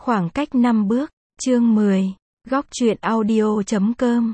Khoảng cách 5 bước, chương 10, góc truyện audio.com,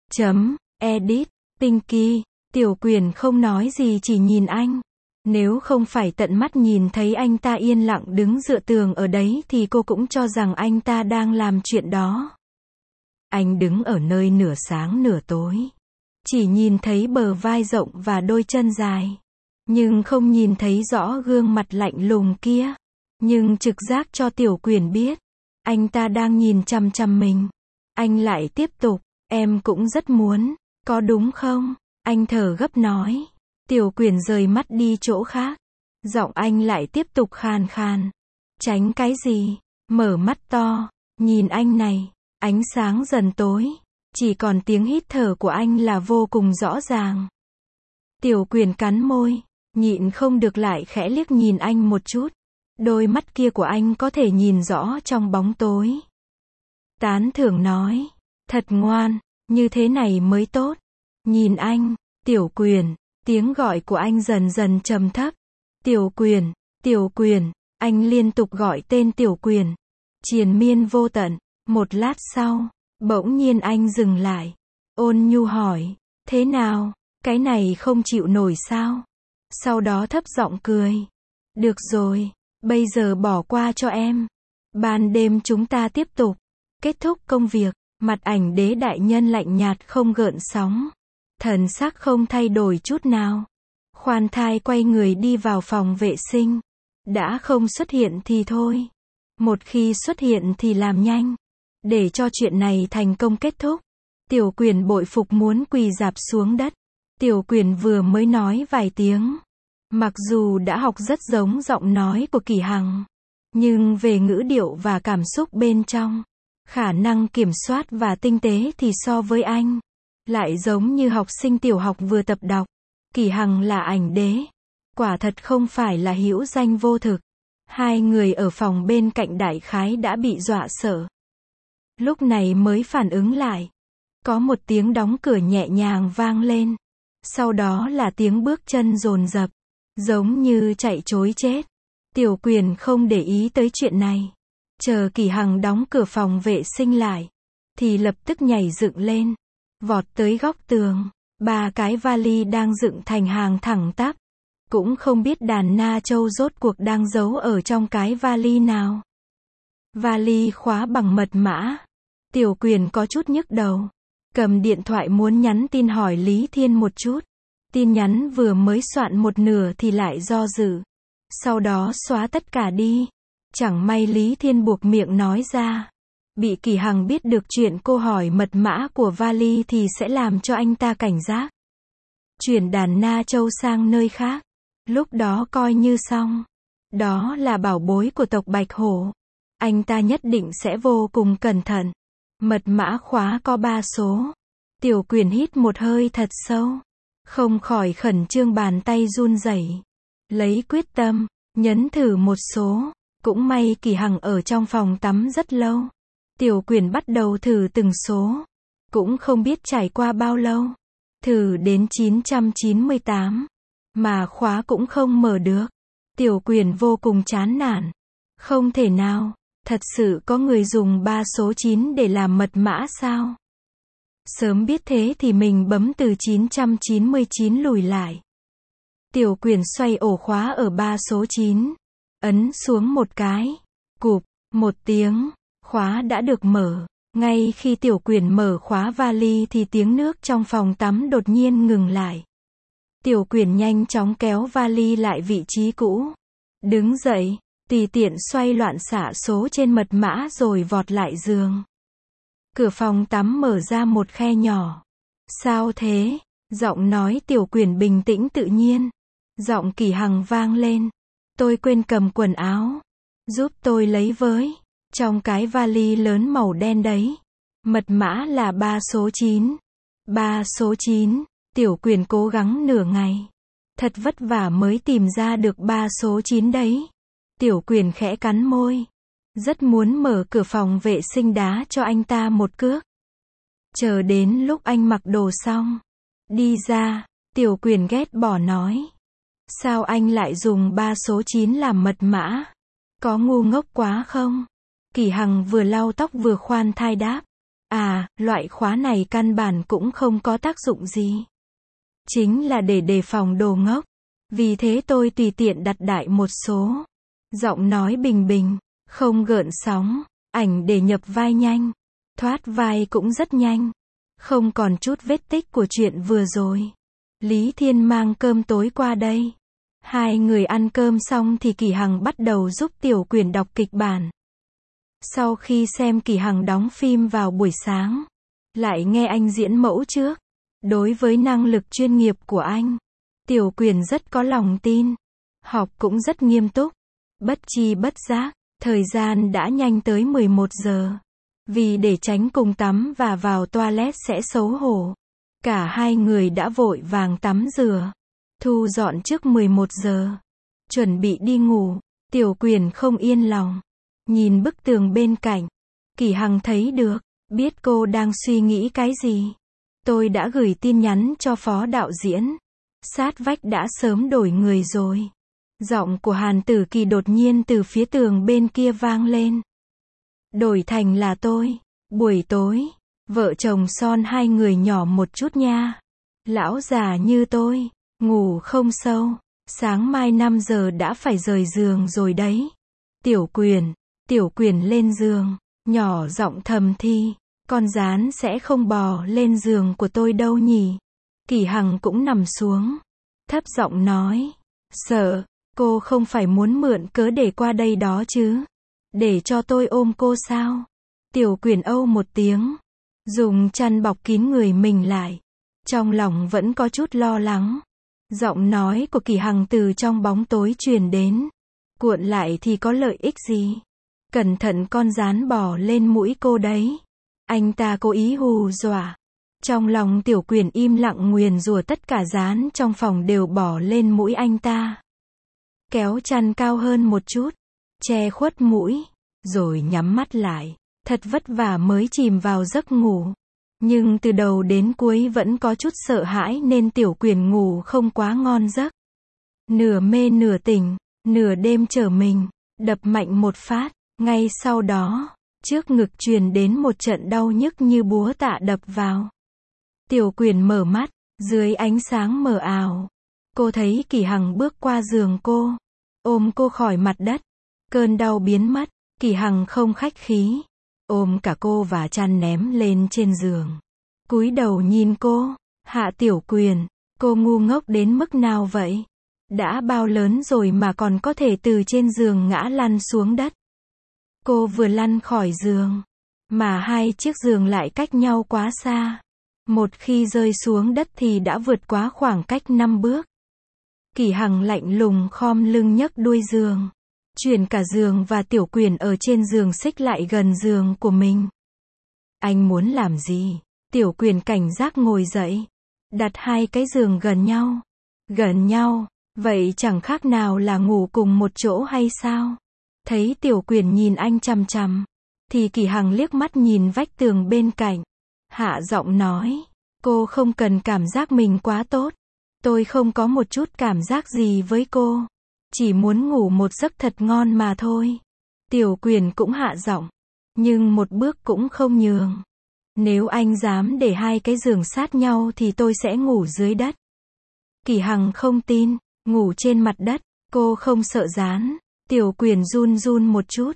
edit, Pinky, Tiểu Quyền không nói gì chỉ nhìn anh. Nếu không phải tận mắt nhìn thấy anh ta yên lặng đứng dựa tường ở đấy thì cô cũng cho rằng anh ta đang làm chuyện đó. Anh đứng ở nơi nửa sáng nửa tối. Chỉ nhìn thấy bờ vai rộng và đôi chân dài. Nhưng không nhìn thấy rõ gương mặt lạnh lùng kia. Nhưng trực giác cho Tiểu Quyền biết. Anh ta đang nhìn chằm chằm mình. Anh lại tiếp tục. Em cũng rất muốn. Có đúng không? Anh thở gấp nói. Tiểu Quyền rời mắt đi chỗ khác. Giọng anh lại tiếp tục khàn khàn. Tránh cái gì? Mở mắt to. Nhìn anh này. Ánh sáng dần tối. Chỉ còn tiếng hít thở của anh là vô cùng rõ ràng. Tiểu Quyền cắn môi. Nhịn không được lại khẽ liếc nhìn anh một chút. Đôi mắt kia của anh có thể nhìn rõ trong bóng tối. Tán thưởng nói. Thật ngoan. Như thế này mới tốt. Nhìn anh. Tiểu Quyền. Tiếng gọi của anh dần dần trầm thấp. Tiểu Quyền. Tiểu Quyền. Anh liên tục gọi tên Tiểu Quyền. Triền miên vô tận. Một lát sau. Bỗng nhiên anh dừng lại. Ôn nhu hỏi. Thế nào? Cái này không chịu nổi sao? Sau đó thấp giọng cười. Được rồi. Bây giờ bỏ qua cho em. Ban đêm chúng ta tiếp tục. Kết thúc công việc. Mặt ảnh đế đại nhân lạnh nhạt không gợn sóng. Thần sắc không thay đổi chút nào. Khoan thai quay người đi vào phòng vệ sinh. Đã không xuất hiện thì thôi. Một khi xuất hiện thì làm nhanh. Để cho chuyện này thành công kết thúc. Tiểu Quyền bội phục muốn quỳ rạp xuống đất. Tiểu Quyền vừa mới nói vài tiếng. Mặc dù đã học rất giống giọng nói của Kỳ Hằng. Nhưng về ngữ điệu và cảm xúc bên trong. Khả năng kiểm soát và tinh tế thì so với anh. Lại giống như học sinh tiểu học vừa tập đọc. Kỳ Hằng là ảnh đế. Quả thật không phải là hữu danh vô thực. Hai người ở phòng bên cạnh đại khái đã bị dọa sợ. Lúc này mới phản ứng lại. Có một tiếng đóng cửa nhẹ nhàng vang lên. Sau đó là tiếng bước chân dồn dập. Giống như chạy trối chết. Tiểu Quyền không để ý tới chuyện này. Chờ Kỳ Hằng đóng cửa phòng vệ sinh lại. Thì lập tức nhảy dựng lên. Vọt tới góc tường. 3 cái vali đang dựng thành hàng thẳng tắp. Cũng không biết đàn Na Châu rốt cuộc đang giấu ở trong cái vali nào. Vali khóa bằng mật mã. Tiểu Quyền có chút nhức đầu. Cầm điện thoại muốn nhắn tin hỏi Lý Thiên một chút. Tin nhắn vừa mới soạn một nửa thì lại do dự. Sau đó xóa tất cả đi. Chẳng may Lý Thiên buộc miệng nói ra. Bị Kỳ Hằng biết được chuyện cô hỏi mật mã của vali thì sẽ làm cho anh ta cảnh giác. Chuyển đàn Na Châu sang nơi khác. Lúc đó coi như xong. Đó là bảo bối của tộc Bạch Hổ. Anh ta nhất định sẽ vô cùng cẩn thận. Mật mã khóa có 3 số. Tiểu Quyền hít một hơi thật sâu. Không khỏi khẩn trương bàn tay run rẩy. Lấy quyết tâm, nhấn thử một số. Cũng may Kỳ Hằng ở trong phòng tắm rất lâu. Tiểu Quyền bắt đầu thử từng số. Cũng không biết trải qua bao lâu. Thử đến 998. Mà khóa cũng không mở được. Tiểu Quyền vô cùng chán nản. Không thể nào. Thật sự có người dùng 3 số 9 để làm mật mã sao? Sớm biết thế thì mình bấm từ 999 lùi lại. Tiểu Quyền xoay ổ khóa ở 3 số 9. Ấn xuống một cái. Cụp, một tiếng. Khóa đã được mở. Ngay khi Tiểu Quyền mở khóa vali thì tiếng nước trong phòng tắm đột nhiên ngừng lại. Tiểu Quyền nhanh chóng kéo vali lại vị trí cũ. Đứng dậy, tùy tiện xoay loạn xạ số trên mật mã rồi vọt lại giường. Cửa phòng tắm mở ra một khe nhỏ. Sao thế? Giọng nói Tiểu Quyền bình tĩnh tự nhiên. Giọng Kỳ Hằng vang lên. Tôi quên cầm quần áo. Giúp tôi lấy với. Trong cái vali lớn màu đen đấy. Mật mã là 3 số 9. 3 số 9. Tiểu Quyền cố gắng nửa ngày. Thật vất vả mới tìm ra được 3 số 9 đấy. Tiểu Quyền khẽ cắn môi. Rất muốn mở cửa phòng vệ sinh đá cho anh ta một cước. Chờ đến lúc anh mặc đồ xong. Đi ra. Tiểu Quyền ghét bỏ nói. Sao anh lại dùng 3 số 9 làm mật mã? Có ngu ngốc quá không? Kỳ Hằng vừa lau tóc vừa khoan thai đáp. À, loại khóa này căn bản cũng không có tác dụng gì. Chính là để đề phòng đồ ngốc. Vì thế tôi tùy tiện đặt đại một số. Giọng nói bình bình, không gợn sóng, ảnh để nhập vai nhanh. Thoát vai cũng rất nhanh. Không còn chút vết tích của chuyện vừa rồi. Lý Thiên mang cơm tối qua đây. Hai người ăn cơm xong thì Kỳ Hằng bắt đầu giúp Tiểu Quyển đọc kịch bản. Sau khi xem Kỳ Hằng đóng phim vào buổi sáng, lại nghe anh diễn mẫu trước. Đối với năng lực chuyên nghiệp của anh, Tiểu Quyển rất có lòng tin. Học cũng rất nghiêm túc. Bất chi bất giác, thời gian đã nhanh tới 11 giờ. Vì để tránh cùng tắm và vào toilet sẽ xấu hổ, cả hai người đã vội vàng tắm rửa, thu dọn trước 11 giờ. Chuẩn bị đi ngủ, Tiểu Quyển không yên lòng. Nhìn bức tường bên cạnh, Kỳ Hằng thấy được, biết cô đang suy nghĩ cái gì. Tôi đã gửi tin nhắn cho phó đạo diễn. Sát vách đã sớm đổi người rồi. Giọng của Hàn Tử Kỳ đột nhiên từ phía tường bên kia vang lên. Đổi thành là tôi. Buổi tối, vợ chồng son hai người nhỏ một chút nha. Lão già như tôi, ngủ không sâu. Sáng mai 5 giờ đã phải rời giường rồi đấy. Tiểu Quyển lên giường, nhỏ giọng thầm thi. Con gián sẽ không bò lên giường của tôi đâu nhỉ. Kỳ Hằng cũng nằm xuống, thấp giọng nói. Sợ, cô không phải muốn mượn cớ để qua đây đó chứ. Để cho tôi ôm cô sao? Tiểu Quyển âu một tiếng, dùng chăn bọc kín người mình lại. Trong lòng vẫn có chút lo lắng. Giọng nói của Kỳ Hằng từ trong bóng tối truyền đến. Cuộn lại thì có lợi ích gì? Cẩn thận con gián bò lên mũi cô đấy. Anh ta cố ý hù dọa. Trong lòng Tiểu Quyển im lặng nguyền rủa tất cả gián trong phòng đều bò lên mũi anh ta. Kéo chăn cao hơn một chút, che khuất mũi, rồi nhắm mắt lại. Thật vất vả mới chìm vào giấc ngủ. Nhưng từ đầu đến cuối vẫn có chút sợ hãi nên Tiểu Quyển ngủ không quá ngon giấc. Nửa mê nửa tỉnh, nửa đêm trở mình, đập mạnh một phát. Ngay sau đó, trước ngực truyền đến một trận đau nhức như búa tạ đập vào. Tiểu Quyển mở mắt, dưới ánh sáng mờ ảo. Cô thấy Kỳ Hằng bước qua giường cô, ôm cô khỏi mặt đất. Cơn đau biến mất, Kỳ Hằng không khách khí, ôm cả cô và chăn ném lên trên giường. Cúi đầu nhìn cô, Hạ Tiểu Quyển, cô ngu ngốc đến mức nào vậy? Đã bao lớn rồi mà còn có thể từ trên giường ngã lăn xuống đất. Cô vừa lăn khỏi giường, mà hai chiếc giường lại cách nhau quá xa. Một khi rơi xuống đất thì đã vượt quá khoảng cách 5 bước. Kỳ Hằng lạnh lùng khom lưng nhấc đuôi giường, chuyển cả giường và Tiểu Quyển ở trên giường xích lại gần giường của mình. Anh muốn làm gì? Tiểu Quyển cảnh giác ngồi dậy, đặt hai cái giường gần nhau. Gần nhau, vậy chẳng khác nào là ngủ cùng một chỗ hay sao? Thấy Tiểu Quyển nhìn anh chằm chằm, thì Kỳ Hằng liếc mắt nhìn vách tường bên cạnh. Hạ giọng nói, cô không cần cảm giác mình quá tốt. Tôi không có một chút cảm giác gì với cô. Chỉ muốn ngủ một giấc thật ngon mà thôi. Tiểu Quyển cũng hạ giọng, nhưng một bước cũng không nhường. Nếu anh dám để hai cái giường sát nhau thì tôi sẽ ngủ dưới đất. Kỳ Hằng không tin, ngủ trên mặt đất, cô không sợ gián. Tiểu Quyển run run một chút.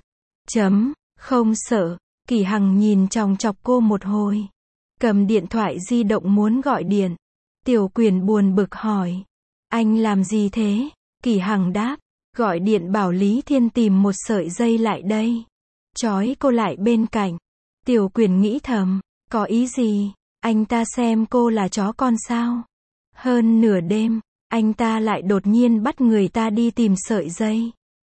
Không sợ. Kỳ Hằng nhìn chòng chọc cô một hồi. Cầm điện thoại di động muốn gọi điện. Tiểu Quyển buồn bực hỏi. Anh làm gì thế? Kỳ Hằng đáp. Gọi điện bảo Lý Thiên tìm một sợi dây lại đây. Trói cô lại bên cạnh. Tiểu Quyển nghĩ thầm. Có ý gì? Anh ta xem cô là chó con sao? Hơn nửa đêm, anh ta lại đột nhiên bắt người ta đi tìm sợi dây.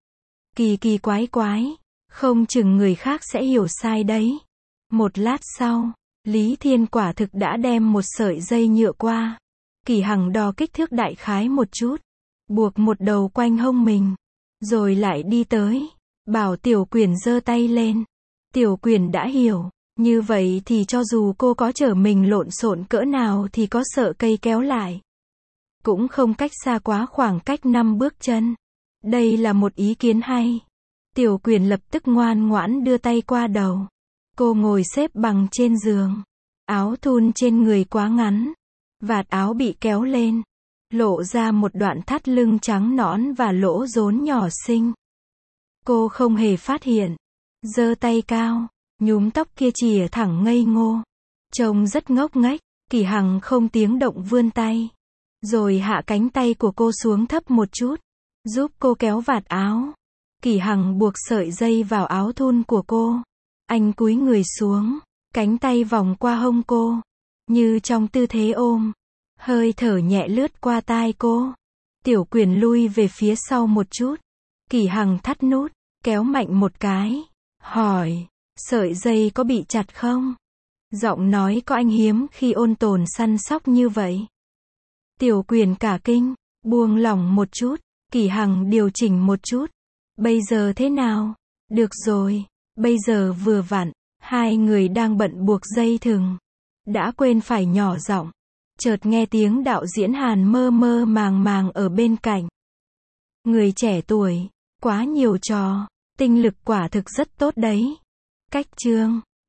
Kỳ kỳ quái quái. Không chừng người khác sẽ hiểu sai đấy. Một lát sau, Lý Thiên quả thực đã đem một sợi dây nhựa qua. Kỳ Hằng đo kích thước đại khái một chút, buộc một đầu quanh hông mình, rồi lại đi tới, bảo Tiểu Quyển giơ tay lên. Tiểu Quyển đã hiểu, như vậy thì cho dù cô có trở mình lộn xộn cỡ nào thì có sợ cây kéo lại, cũng không cách xa quá khoảng cách 5 bước chân. Đây là một ý kiến hay. Tiểu Quyền lập tức ngoan ngoãn đưa tay qua đầu. Cô ngồi xếp bằng trên giường. Áo thun trên người quá ngắn. Vạt áo bị kéo lên. Lộ ra một đoạn thắt lưng trắng nõn và lỗ rốn nhỏ xinh. Cô không hề phát hiện. Giơ tay cao. Nhúm tóc kia chìa thẳng ngây ngô. Trông rất ngốc nghếch. Kỳ Hằng không tiếng động vươn tay. Rồi hạ cánh tay của cô xuống thấp một chút. Giúp cô kéo vạt áo. Kỳ Hằng buộc sợi dây vào áo thun của cô. Anh cúi người xuống. Cánh tay vòng qua hông cô. Như trong tư thế ôm. Hơi thở nhẹ lướt qua tai cô. Tiểu Quyền lui về phía sau một chút. Kỳ Hằng thắt nút. Kéo mạnh một cái. Hỏi. Sợi dây có bị chặt không? Giọng nói có anh hiếm khi ôn tồn săn sóc như vậy. Tiểu Quyền cả kinh. Buông lỏng một chút. Kỳ Hằng điều chỉnh một chút. Bây giờ thế nào? Được rồi. Bây giờ vừa vặn. Hai người đang bận buộc dây thừng. Đã quên phải nhỏ giọng. Chợt nghe tiếng đạo diễn Hàn mơ mơ màng màng ở bên cạnh. Người trẻ tuổi. Quá nhiều trò. Tinh lực quả thực rất tốt đấy. Cách chương.